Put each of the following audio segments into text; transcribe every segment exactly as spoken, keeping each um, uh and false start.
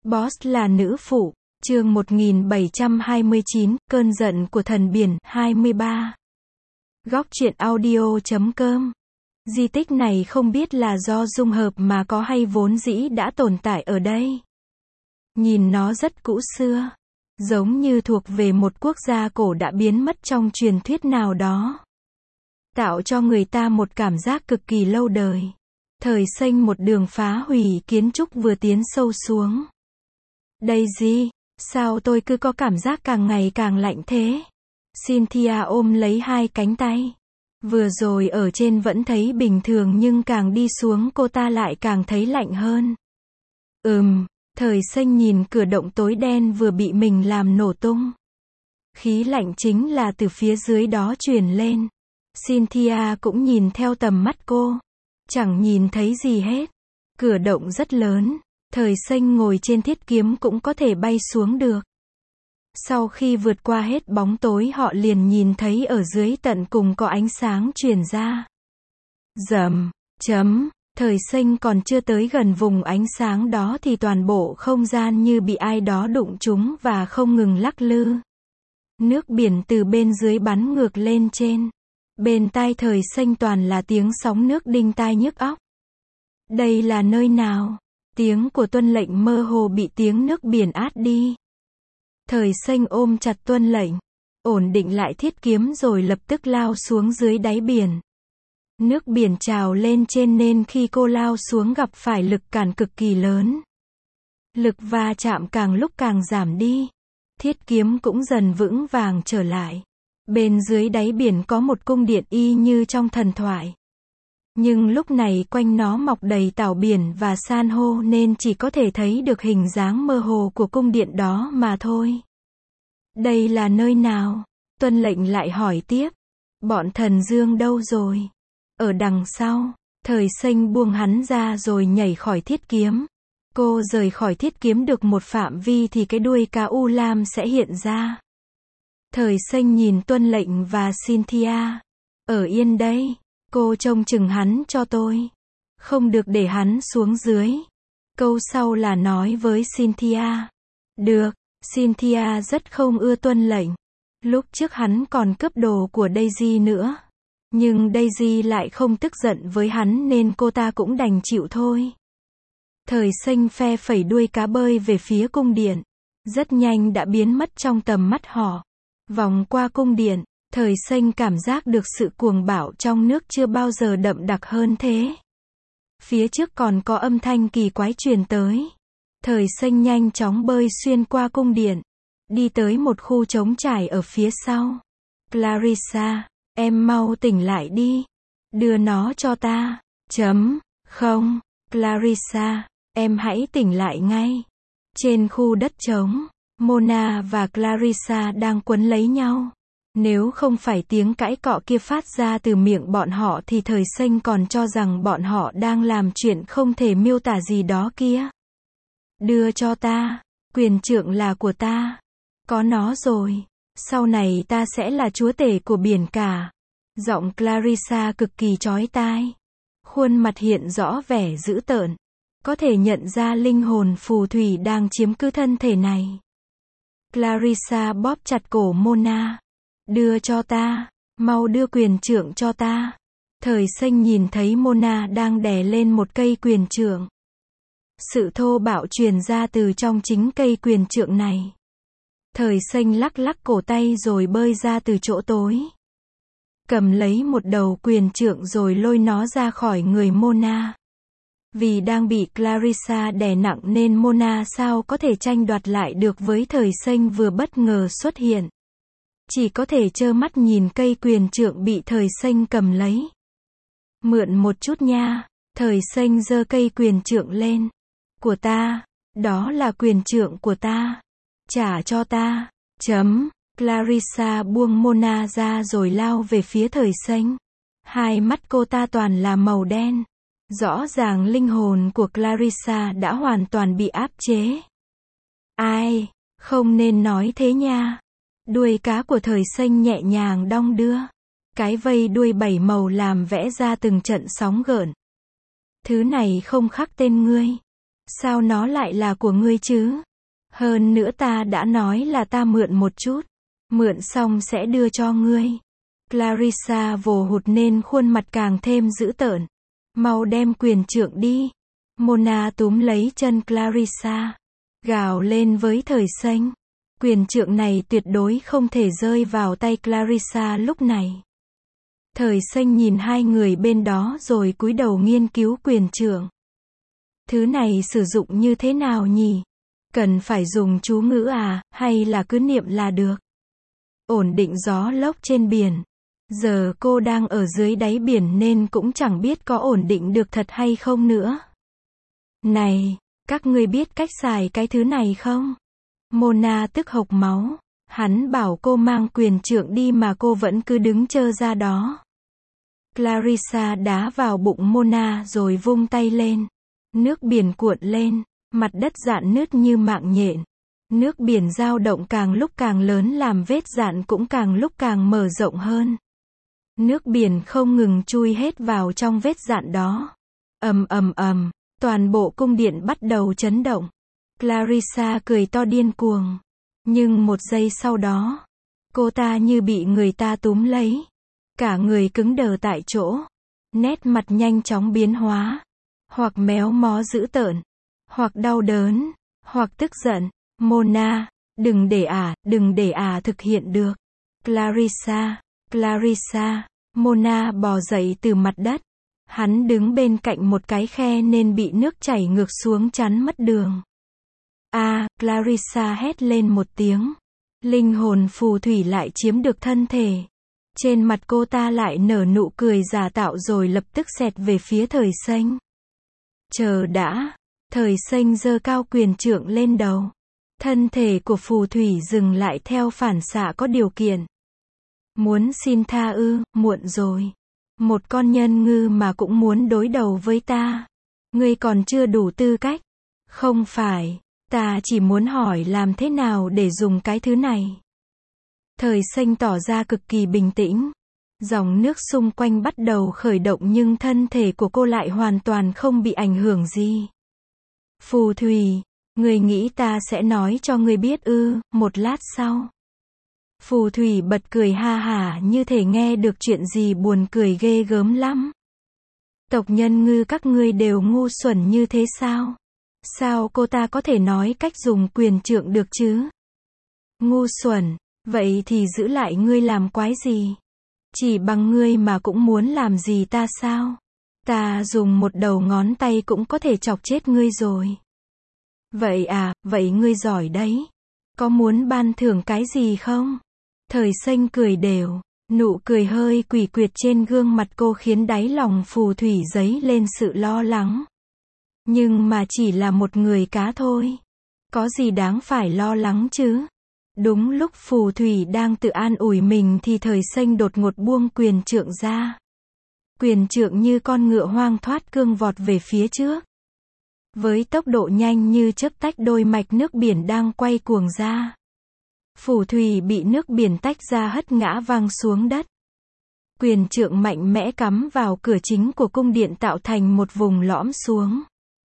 Boss là nữ phụ, chương một nghìn bảy trăm hai mươi chín, cơn giận của thần biển, hai mươi ba. Góc truyện audio chấm com. Di tích này không biết là do dung hợp mà có hay vốn dĩ đã tồn tại ở đây. Nhìn nó rất cũ xưa, giống như thuộc về một quốc gia cổ đã biến mất trong truyền thuyết nào đó. Tạo cho người ta một cảm giác cực kỳ lâu đời. Thời Xanh một đường phá hủy kiến trúc vừa tiến sâu xuống. Daisy, sao tôi cứ có cảm giác càng ngày càng lạnh thế? Cynthia ôm lấy hai cánh tay. Vừa rồi ở trên vẫn thấy bình thường nhưng càng đi xuống cô ta lại càng thấy lạnh hơn. Ừm, Thời Xanh nhìn cửa động tối đen vừa bị mình làm nổ tung. Khí lạnh chính là từ phía dưới đó truyền lên. Cynthia cũng nhìn theo tầm mắt cô. Chẳng nhìn thấy gì hết. Cửa động rất lớn. Thời Xanh ngồi trên thiết kiếm cũng có thể bay xuống được. Sau khi vượt qua hết bóng tối họ liền nhìn thấy ở dưới tận cùng có ánh sáng truyền ra. Rầm, chấm, Thời Xanh còn chưa tới gần vùng ánh sáng đó thì toàn bộ không gian như bị ai đó đụng trúng và không ngừng lắc lư. Nước biển từ bên dưới bắn ngược lên trên. Bên tai Thời Xanh toàn là tiếng sóng nước đinh tai nhức óc. Đây là nơi nào? Tiếng của tuân lệnh mơ hồ bị tiếng nước biển át đi. Thời Xanh ôm chặt tuân lệnh, ổn định lại thiết kiếm rồi lập tức lao xuống dưới đáy biển. Nước biển trào lên trên nên khi cô lao xuống gặp phải lực cản cực kỳ lớn. Lực va chạm càng lúc càng giảm đi. Thiết kiếm cũng dần vững vàng trở lại. Bên dưới đáy biển có một cung điện y như trong thần thoại. Nhưng lúc này quanh nó mọc đầy tảo biển và san hô nên chỉ có thể thấy được hình dáng mơ hồ của cung điện đó mà thôi. Đây là nơi nào? Tuân lệnh lại hỏi tiếp. Bọn thần dương đâu rồi? Ở đằng sau. Thời Xanh buông hắn ra rồi nhảy khỏi thiết kiếm. Cô rời khỏi thiết kiếm được một phạm vi thì cái đuôi cá u lam sẽ hiện ra. Thời Xanh nhìn tuân lệnh và Cynthia. Ở yên đây. Cô trông chừng hắn cho tôi. Không được để hắn xuống dưới. Câu sau là nói với Cynthia. Được, Cynthia rất không ưa tuân lệnh. Lúc trước hắn còn cướp đồ của Daisy nữa. Nhưng Daisy lại không tức giận với hắn nên cô ta cũng đành chịu thôi. Thời Xanh phe phẩy đuôi cá bơi về phía cung điện. Rất nhanh đã biến mất trong tầm mắt họ. Vòng qua cung điện. Thời Xanh cảm giác được sự cuồng bạo trong nước chưa bao giờ đậm đặc hơn thế. Phía trước còn có âm thanh kỳ quái truyền tới. Thời Xanh nhanh chóng bơi xuyên qua cung điện. Đi tới một khu trống trải ở phía sau. Clarissa, em mau tỉnh lại đi. Đưa nó cho ta. Chấm. Không. Clarissa, em hãy tỉnh lại ngay. Trên khu đất trống, Mona và Clarissa đang quấn lấy nhau. Nếu không phải tiếng cãi cọ kia phát ra từ miệng bọn họ thì Thời Xanh còn cho rằng bọn họ đang làm chuyện không thể miêu tả gì đó kia. Đưa cho ta, quyền trượng là của ta. Có nó rồi, sau này ta sẽ là chúa tể của biển cả. Giọng Clarissa cực kỳ chói tai. Khuôn mặt hiện rõ vẻ dữ tợn. Có thể nhận ra linh hồn phù thủy đang chiếm cứ thân thể này. Clarissa bóp chặt cổ Mona. Đưa cho ta, mau đưa quyền trượng cho ta. Thời Xanh nhìn thấy Mona đang đè lên một cây quyền trượng. Sự thô bạo truyền ra từ trong chính cây quyền trượng này. Thời Xanh lắc lắc cổ tay rồi bơi ra từ chỗ tối. Cầm lấy một đầu quyền trượng rồi lôi nó ra khỏi người Mona. Vì đang bị Clarissa đè nặng nên Mona sao có thể tranh đoạt lại được với Thời Xanh vừa bất ngờ xuất hiện. Chỉ có thể trơ mắt nhìn cây quyền trượng bị Thời Xanh cầm lấy. Mượn một chút nha. Thời Xanh giơ cây quyền trượng lên. Của ta. Đó là quyền trượng của ta. Trả cho ta. Chấm. Clarissa buông Mona ra rồi lao về phía Thời Xanh. Hai mắt cô ta toàn là màu đen. Rõ ràng linh hồn của Clarissa đã hoàn toàn bị áp chế. Ai? Không nên nói thế nha. Đuôi cá của Thời Xanh nhẹ nhàng đong đưa. Cái vây đuôi bảy màu làm vẽ ra từng trận sóng gợn. Thứ này không khắc tên ngươi. Sao nó lại là của ngươi chứ? Hơn nữa ta đã nói là ta mượn một chút. Mượn xong sẽ đưa cho ngươi. Clarissa vồ hụt nên khuôn mặt càng thêm dữ tợn. Mau đem quyền trượng đi. Mona túm lấy chân Clarissa. Gào lên với Thời Xanh. Quyền trượng này tuyệt đối không thể rơi vào tay Clarissa lúc này. Thời Xanh nhìn hai người bên đó rồi cúi đầu nghiên cứu quyền trượng. Thứ này sử dụng như thế nào nhỉ? Cần phải dùng chú ngữ à, hay là cứ niệm là được? Ổn định gió lốc trên biển. Giờ cô đang ở dưới đáy biển nên cũng chẳng biết có ổn định được thật hay không nữa. Này, các ngươi biết cách xài cái thứ này không? Mona tức hộc máu. Hắn bảo cô mang quyền trượng đi mà cô vẫn cứ đứng trơ ra đó. Clarissa đá vào bụng Mona rồi vung tay lên. Nước biển cuộn lên, mặt đất rạn nứt như mạng nhện. Nước biển dao động càng lúc càng lớn làm vết rạn cũng càng lúc càng mở rộng hơn. Nước biển không ngừng chui hết vào trong vết rạn đó. Ầm ầm ầm, toàn bộ cung điện bắt đầu chấn động. Clarissa cười to điên cuồng. Nhưng một giây sau đó, cô ta như bị người ta túm lấy. Cả người cứng đờ tại chỗ. Nét mặt nhanh chóng biến hóa. Hoặc méo mó dữ tợn. Hoặc đau đớn. Hoặc tức giận. Mona, đừng để ả, đừng để ả thực hiện được. Clarissa, Clarissa. Mona bò dậy từ mặt đất. Hắn đứng bên cạnh một cái khe nên bị nước chảy ngược xuống chắn mất đường. A, à, Clarissa hét lên một tiếng. Linh hồn phù thủy lại chiếm được thân thể. Trên mặt cô ta lại nở nụ cười giả tạo rồi lập tức xẹt về phía Thời Xanh. Chờ đã. Thời Xanh giơ cao quyền trượng lên đầu. Thân thể của phù thủy dừng lại theo phản xạ có điều kiện. Muốn xin tha ư, muộn rồi. Một con nhân ngư mà cũng muốn đối đầu với ta. Ngươi còn chưa đủ tư cách. Không phải, ta chỉ muốn hỏi làm thế nào để dùng cái thứ này. Thời Xanh tỏ ra cực kỳ bình tĩnh. Dòng nước xung quanh bắt đầu khởi động nhưng thân thể của cô lại hoàn toàn không bị ảnh hưởng gì. Phù thủy, ngươi nghĩ ta sẽ nói cho ngươi biết ư, một lát sau. Phù thủy bật cười ha hả như thể nghe được chuyện gì buồn cười ghê gớm lắm. Tộc nhân ngư các ngươi đều ngu xuẩn như thế sao? Sao cô ta có thể nói cách dùng quyền trượng được chứ? Ngu xuẩn, vậy thì giữ lại ngươi làm quái gì? Chỉ bằng ngươi mà cũng muốn làm gì ta sao? Ta dùng một đầu ngón tay cũng có thể chọc chết ngươi rồi. Vậy à, vậy ngươi giỏi đấy. Có muốn ban thưởng cái gì không? Thời Xanh cười đều. Nụ cười hơi quỷ quyệt trên gương mặt cô khiến đáy lòng phù thủy dấy lên sự lo lắng. Nhưng mà chỉ là một người cá thôi. Có gì đáng phải lo lắng chứ? Đúng lúc phù thủy đang tự an ủi mình thì Thời Xanh đột ngột buông quyền trượng ra. Quyền trượng như con ngựa hoang thoát cương vọt về phía trước. Với tốc độ nhanh như chớp tách đôi mạch nước biển đang quay cuồng ra. Phù thủy bị nước biển tách ra hất ngã văng xuống đất. Quyền trượng mạnh mẽ cắm vào cửa chính của cung điện tạo thành một vùng lõm xuống.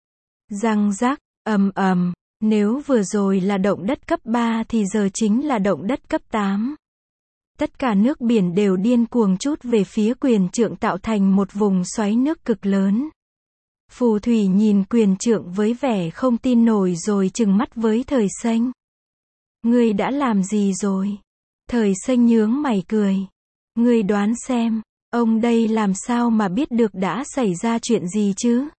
Răng rắc, ầm ầm, nếu vừa rồi là động đất cấp ba thì giờ chính là động đất cấp tám. Tất cả nước biển đều điên cuồng trút về phía quyền trượng tạo thành một vùng xoáy nước cực lớn. Phù thủy nhìn quyền trượng với vẻ không tin nổi rồi trừng mắt với Thời Xanh. Ngươi đã làm gì rồi? Thời Xanh nhướng mày cười. Ngươi đoán xem, ông đây làm sao mà biết được đã xảy ra chuyện gì chứ?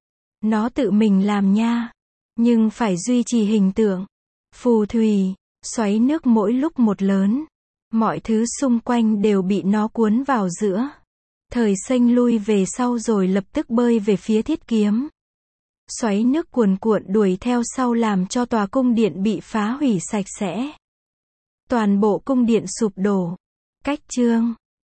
Nó tự mình làm nha. Nhưng phải duy trì hình tượng. Phù thủy, xoáy nước mỗi lúc một lớn. Mọi thứ xung quanh đều bị nó cuốn vào giữa. Thời Xanh lui về sau rồi lập tức bơi về phía thiết kiếm. Xoáy nước cuồn cuộn đuổi theo sau làm cho tòa cung điện bị phá hủy sạch sẽ. Toàn bộ cung điện sụp đổ. Cách chương